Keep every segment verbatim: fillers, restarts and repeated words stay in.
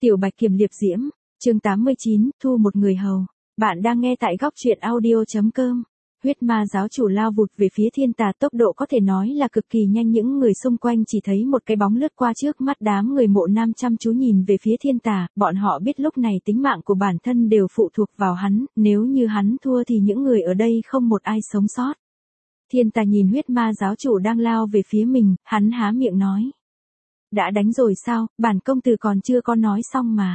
Tiểu Bạch Kiểm Liệp Diễm, chương tám mươi chín, thu một người hầu. Bạn đang nghe tại góc truyện audio.com. Huyết ma giáo chủ lao vụt về phía thiên tà, tốc độ có thể nói là cực kỳ nhanh, những người xung quanh chỉ thấy một cái bóng lướt qua trước mắt, đám người Mộ Nam chăm chú nhìn về phía thiên tà, bọn họ biết lúc này tính mạng của bản thân đều phụ thuộc vào hắn, nếu như hắn thua thì những người ở đây không một ai sống sót. Thiên tà nhìn huyết ma giáo chủ đang lao về phía mình, hắn há miệng nói. Đã đánh rồi sao, bản công tử còn chưa có nói xong mà.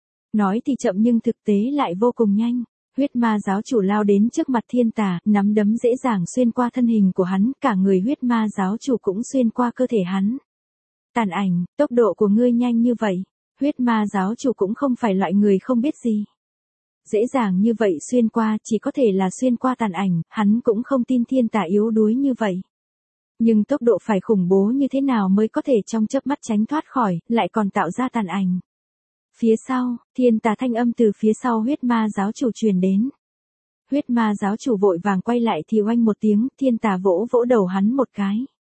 Nói thì chậm nhưng thực tế lại vô cùng nhanh. Huyết ma giáo chủ lao đến trước mặt thiên tà, nắm đấm dễ dàng xuyên qua thân hình của hắn, cả người huyết ma giáo chủ cũng xuyên qua cơ thể hắn. Tàn ảnh, tốc độ của ngươi nhanh như vậy. Huyết ma giáo chủ cũng không phải loại người không biết gì. Dễ dàng như vậy xuyên qua, chỉ có thể là xuyên qua tàn ảnh, hắn cũng không tin thiên tà yếu đuối như vậy. Nhưng tốc độ phải khủng bố như thế nào mới có thể trong chớp mắt tránh thoát khỏi, lại còn tạo ra tàn ảnh. Phía sau, thiên tà thanh âm từ phía sau huyết ma giáo chủ truyền đến. Huyết ma giáo chủ vội vàng quay lại thì oanh một tiếng, thiên tà vỗ vỗ đầu hắn một cái.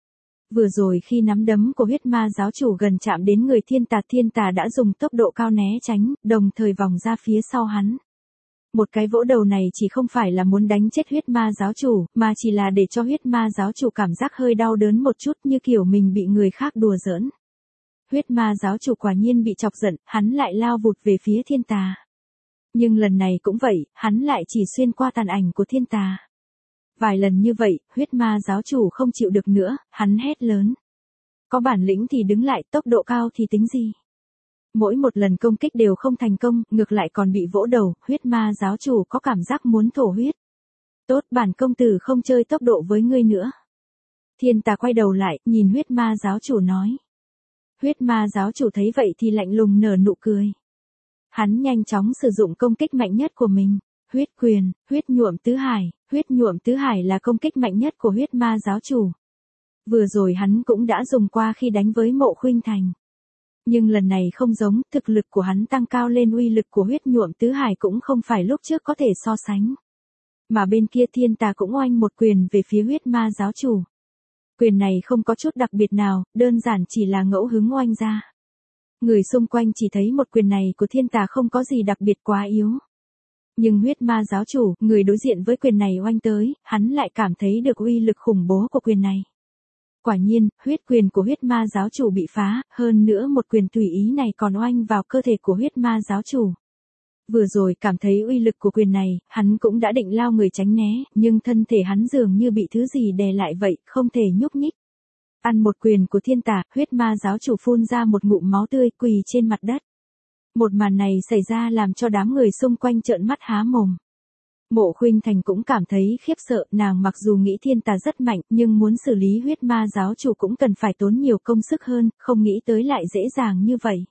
Vừa rồi khi nắm đấm của huyết ma giáo chủ gần chạm đến người thiên tà, thiên tà đã dùng tốc độ cao né tránh, đồng thời vòng ra phía sau hắn. Một cái vỗ đầu này chỉ không phải là muốn đánh chết huyết ma giáo chủ, mà chỉ là để cho huyết ma giáo chủ cảm giác hơi đau đớn một chút, như kiểu mình bị người khác đùa giỡn. Huyết ma giáo chủ quả nhiên bị chọc giận, hắn lại lao vụt về phía thiên tà. Nhưng lần này cũng vậy, hắn lại chỉ xuyên qua tàn ảnh của thiên tà. Vài lần như vậy, huyết ma giáo chủ không chịu được nữa, hắn hét lớn. Có bản lĩnh thì đứng lại, tốc độ cao thì tính gì? Mỗi một lần công kích đều không thành công, ngược lại còn bị vỗ đầu, huyết ma giáo chủ có cảm giác muốn thổ huyết. Tốt, bản công tử không chơi tốc độ với ngươi nữa. Thiên tà quay đầu lại, nhìn huyết ma giáo chủ nói. Huyết ma giáo chủ thấy vậy thì lạnh lùng nở nụ cười. Hắn nhanh chóng sử dụng công kích mạnh nhất của mình, huyết quyền, huyết nhuộm tứ hải, huyết nhuộm tứ hải là công kích mạnh nhất của huyết ma giáo chủ. Vừa rồi hắn cũng đã dùng qua khi đánh với Mộ Khuynh Thành. Nhưng lần này không giống, thực lực của hắn tăng cao lên, uy lực của huyết nhuộm tứ hải cũng không phải lúc trước có thể so sánh. Mà bên kia thiên tà cũng oanh một quyền về phía huyết ma giáo chủ. Quyền này không có chút đặc biệt nào, đơn giản chỉ là ngẫu hứng oanh ra. Người xung quanh chỉ thấy một quyền này của thiên tà không có gì đặc biệt quá yếu. Nhưng huyết ma giáo chủ, người đối diện với quyền này oanh tới, hắn lại cảm thấy được uy lực khủng bố của quyền này. Quả nhiên, huyết quyền của huyết ma giáo chủ bị phá, hơn nữa một quyền tùy ý này còn oanh vào cơ thể của huyết ma giáo chủ. Vừa rồi cảm thấy uy lực của quyền này, hắn cũng đã định lao người tránh né, nhưng thân thể hắn dường như bị thứ gì đè lại vậy, không thể nhúc nhích. Ăn một quyền của thiên tà, huyết ma giáo chủ phun ra một ngụm máu tươi, quỳ trên mặt đất. Một màn này xảy ra làm cho đám người xung quanh trợn mắt há mồm. Mộ Khuynh Thành cũng cảm thấy khiếp sợ, nàng mặc dù nghĩ thiên tà rất mạnh, nhưng muốn xử lý huyết ma giáo chủ cũng cần phải tốn nhiều công sức hơn, không nghĩ tới lại dễ dàng như vậy.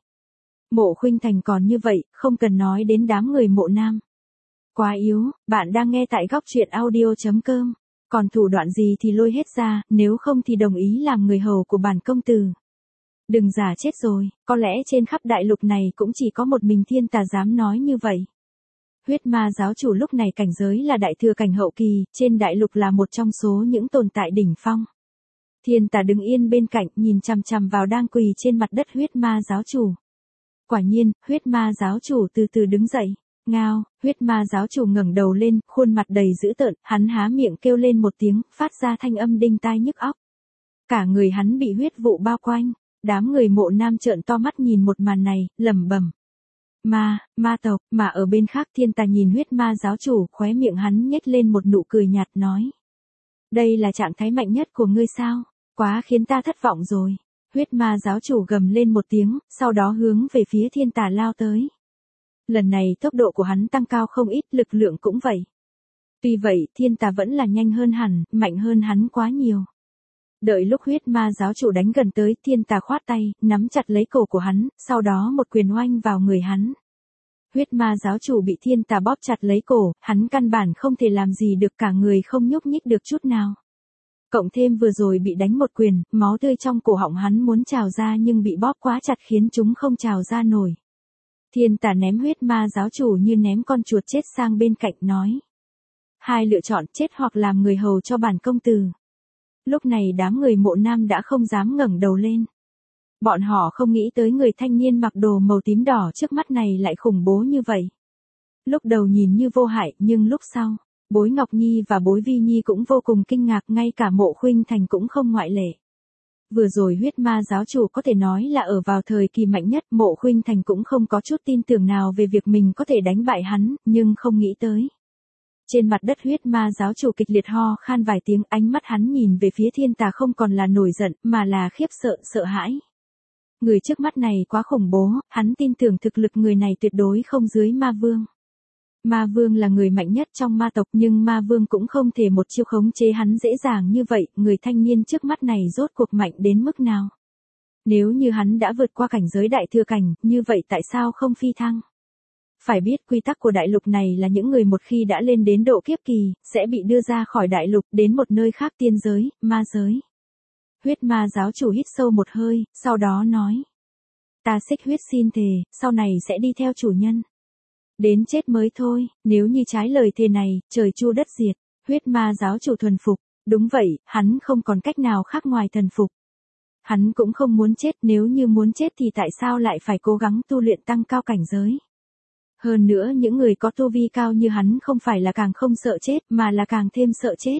Mộ Khuynh Thành còn như vậy, không cần nói đến đám người Mộ Nam. Quá yếu, bạn đang nghe tại góc truyện audio.com. Còn thủ đoạn gì thì lôi hết ra, nếu không thì đồng ý làm người hầu của bản công tử. Đừng giả chết rồi, có lẽ trên khắp đại lục này cũng chỉ có một mình thiên tà dám nói như vậy. Huyết ma giáo chủ lúc này cảnh giới là đại thừa cảnh hậu kỳ, trên đại lục là một trong số những tồn tại đỉnh phong. Thiên tà đứng yên bên cạnh, nhìn chằm chằm vào đang quỳ trên mặt đất huyết ma giáo chủ. Quả nhiên, huyết ma giáo chủ từ từ đứng dậy. Ngao, huyết ma giáo chủ ngẩng đầu lên, khuôn mặt đầy dữ tợn, hắn há miệng kêu lên một tiếng, phát ra thanh âm đinh tai nhức óc. Cả người hắn bị huyết vụ bao quanh, đám người Mộ Nam trợn to mắt nhìn một màn này, lẩm bẩm. Ma, ma tộc, mà ở bên khác thiên tà nhìn huyết ma giáo chủ, khóe miệng hắn nhếch lên một nụ cười nhạt nói. Đây là trạng thái mạnh nhất của ngươi sao? Quá khiến ta thất vọng rồi. Huyết ma giáo chủ gầm lên một tiếng, sau đó hướng về phía thiên tà lao tới. Lần này tốc độ của hắn tăng cao không ít, lực lượng cũng vậy. Tuy vậy, thiên tà vẫn là nhanh hơn hẳn, mạnh hơn hắn quá nhiều. Đợi lúc huyết ma giáo chủ đánh gần tới, thiên tà khoát tay, nắm chặt lấy cổ của hắn, sau đó một quyền oanh vào người hắn. Huyết ma giáo chủ bị thiên tà bóp chặt lấy cổ, hắn căn bản không thể làm gì được, cả người không nhúc nhích được chút nào. Cộng thêm vừa rồi bị đánh một quyền, máu tươi trong cổ họng hắn muốn trào ra nhưng bị bóp quá chặt khiến chúng không trào ra nổi. Thiên tà ném huyết ma giáo chủ như ném con chuột chết sang bên cạnh nói. Hai lựa chọn, chết hoặc làm người hầu cho bản công tử. Lúc này đám người Mộ Nam đã không dám ngẩng đầu lên. Bọn họ không nghĩ tới người thanh niên mặc đồ màu tím đỏ trước mắt này lại khủng bố như vậy. Lúc đầu nhìn như vô hại nhưng lúc sau, Bối Ngọc Nhi và Bối Vi Nhi cũng vô cùng kinh ngạc, ngay cả Mộ Khuynh Thành cũng không ngoại lệ. Vừa rồi huyết ma giáo chủ có thể nói là ở vào thời kỳ mạnh nhất, Mộ Khuynh Thành cũng không có chút tin tưởng nào về việc mình có thể đánh bại hắn, nhưng không nghĩ tới. Trên mặt đất huyết ma giáo chủ kịch liệt ho khan vài tiếng, ánh mắt hắn nhìn về phía thiên tà không còn là nổi giận, mà là khiếp sợ, sợ hãi. Người trước mắt này quá khủng bố, hắn tin tưởng thực lực người này tuyệt đối không dưới ma vương. Ma vương là người mạnh nhất trong ma tộc, nhưng ma vương cũng không thể một chiêu khống chế hắn dễ dàng như vậy, người thanh niên trước mắt này rốt cuộc mạnh đến mức nào. Nếu như hắn đã vượt qua cảnh giới đại thừa cảnh, như vậy tại sao không phi thăng? Phải biết quy tắc của đại lục này là những người một khi đã lên đến độ kiếp kỳ, sẽ bị đưa ra khỏi đại lục đến một nơi khác, tiên giới, ma giới. Huyết ma giáo chủ hít sâu một hơi, sau đó nói. Ta Xích Huyết xin thề, sau này sẽ đi theo chủ nhân. Đến chết mới thôi, nếu như trái lời thề này, trời chu đất diệt. Huyết ma giáo chủ thuần phục. Đúng vậy, hắn không còn cách nào khác ngoài thần phục. Hắn cũng không muốn chết, nếu như muốn chết thì tại sao lại phải cố gắng tu luyện tăng cao cảnh giới. Hơn nữa những người có tu vi cao như hắn không phải là càng không sợ chết, mà là càng thêm sợ chết.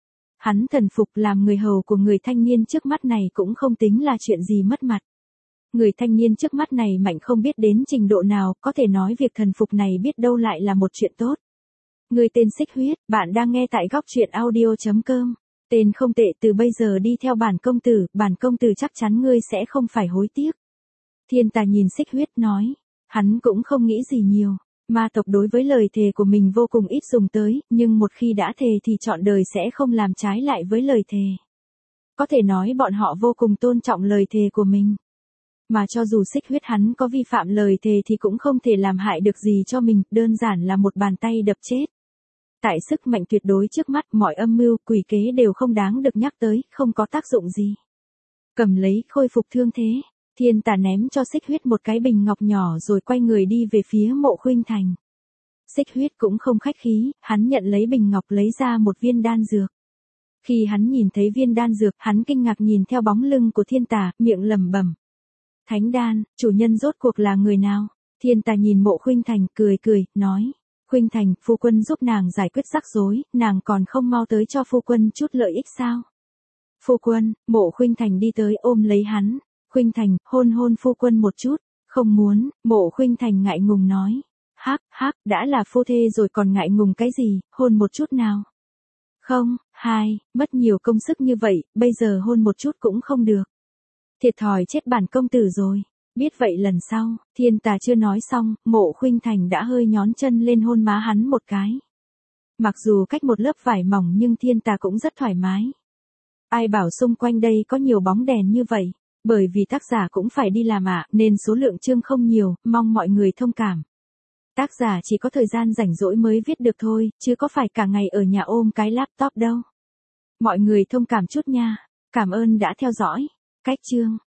Hắn thần phục làm người hầu của người thanh niên trước mắt này cũng không tính là chuyện gì mất mặt. Người thanh niên trước mắt này mạnh không biết đến trình độ nào, có thể nói việc thần phục này biết đâu lại là một chuyện tốt. Người tên Xích Huyết, bạn đang nghe tại góc truyện audio chấm com. Tên không tệ, từ bây giờ đi theo bản công tử, bản công tử chắc chắn ngươi sẽ không phải hối tiếc. Thiên tà nhìn Xích Huyết nói, hắn cũng không nghĩ gì nhiều. Ma tộc đối với lời thề của mình vô cùng ít dùng tới, nhưng một khi đã thề thì trọn đời sẽ không làm trái lại với lời thề. Có thể nói bọn họ vô cùng tôn trọng lời thề của mình. Mà cho dù Xích Huyết hắn có vi phạm lời thề thì cũng không thể làm hại được gì cho mình, đơn giản là một bàn tay đập chết. Tại sức mạnh tuyệt đối trước mắt, mọi âm mưu, quỷ kế đều không đáng được nhắc tới, không có tác dụng gì. Cầm lấy, khôi phục thương thế. Thiên tà ném cho Xích Huyết một cái bình ngọc nhỏ rồi quay người đi về phía Mộ Khuynh Thành. Xích Huyết cũng không khách khí, hắn nhận lấy bình ngọc lấy ra một viên đan dược. Khi hắn nhìn thấy viên đan dược, hắn kinh ngạc nhìn theo bóng lưng của thiên tà, miệng lẩm bẩm. Thánh đan, chủ nhân rốt cuộc là người nào? Thiên tà nhìn Mộ Khuynh Thành, cười cười, nói. Khuynh Thành, phu quân giúp nàng giải quyết rắc rối, nàng còn không mau tới cho phu quân chút lợi ích sao? Phu quân, Mộ Khuynh Thành đi tới ôm lấy hắn. Khuynh Thành, hôn hôn phu quân một chút. Không muốn, Mộ Khuynh Thành ngại ngùng nói. Hắc, hắc, đã là phu thê rồi còn ngại ngùng cái gì, hôn một chút nào. Không, hai, mất nhiều công sức như vậy, bây giờ hôn một chút cũng không được. Thiệt thòi chết bản công tử rồi. Biết vậy lần sau, thiên tà chưa nói xong, Mộ Khuynh Thành đã hơi nhón chân lên hôn má hắn một cái. Mặc dù cách một lớp vải mỏng nhưng thiên tà cũng rất thoải mái. Ai bảo xung quanh đây có nhiều bóng đèn như vậy, bởi vì tác giả cũng phải đi làm ạ, nên số lượng chương không nhiều, mong mọi người thông cảm. Tác giả chỉ có thời gian rảnh rỗi mới viết được thôi, chứ có phải cả ngày ở nhà ôm cái laptop đâu. Mọi người thông cảm chút nha, cảm ơn đã theo dõi. Cách chương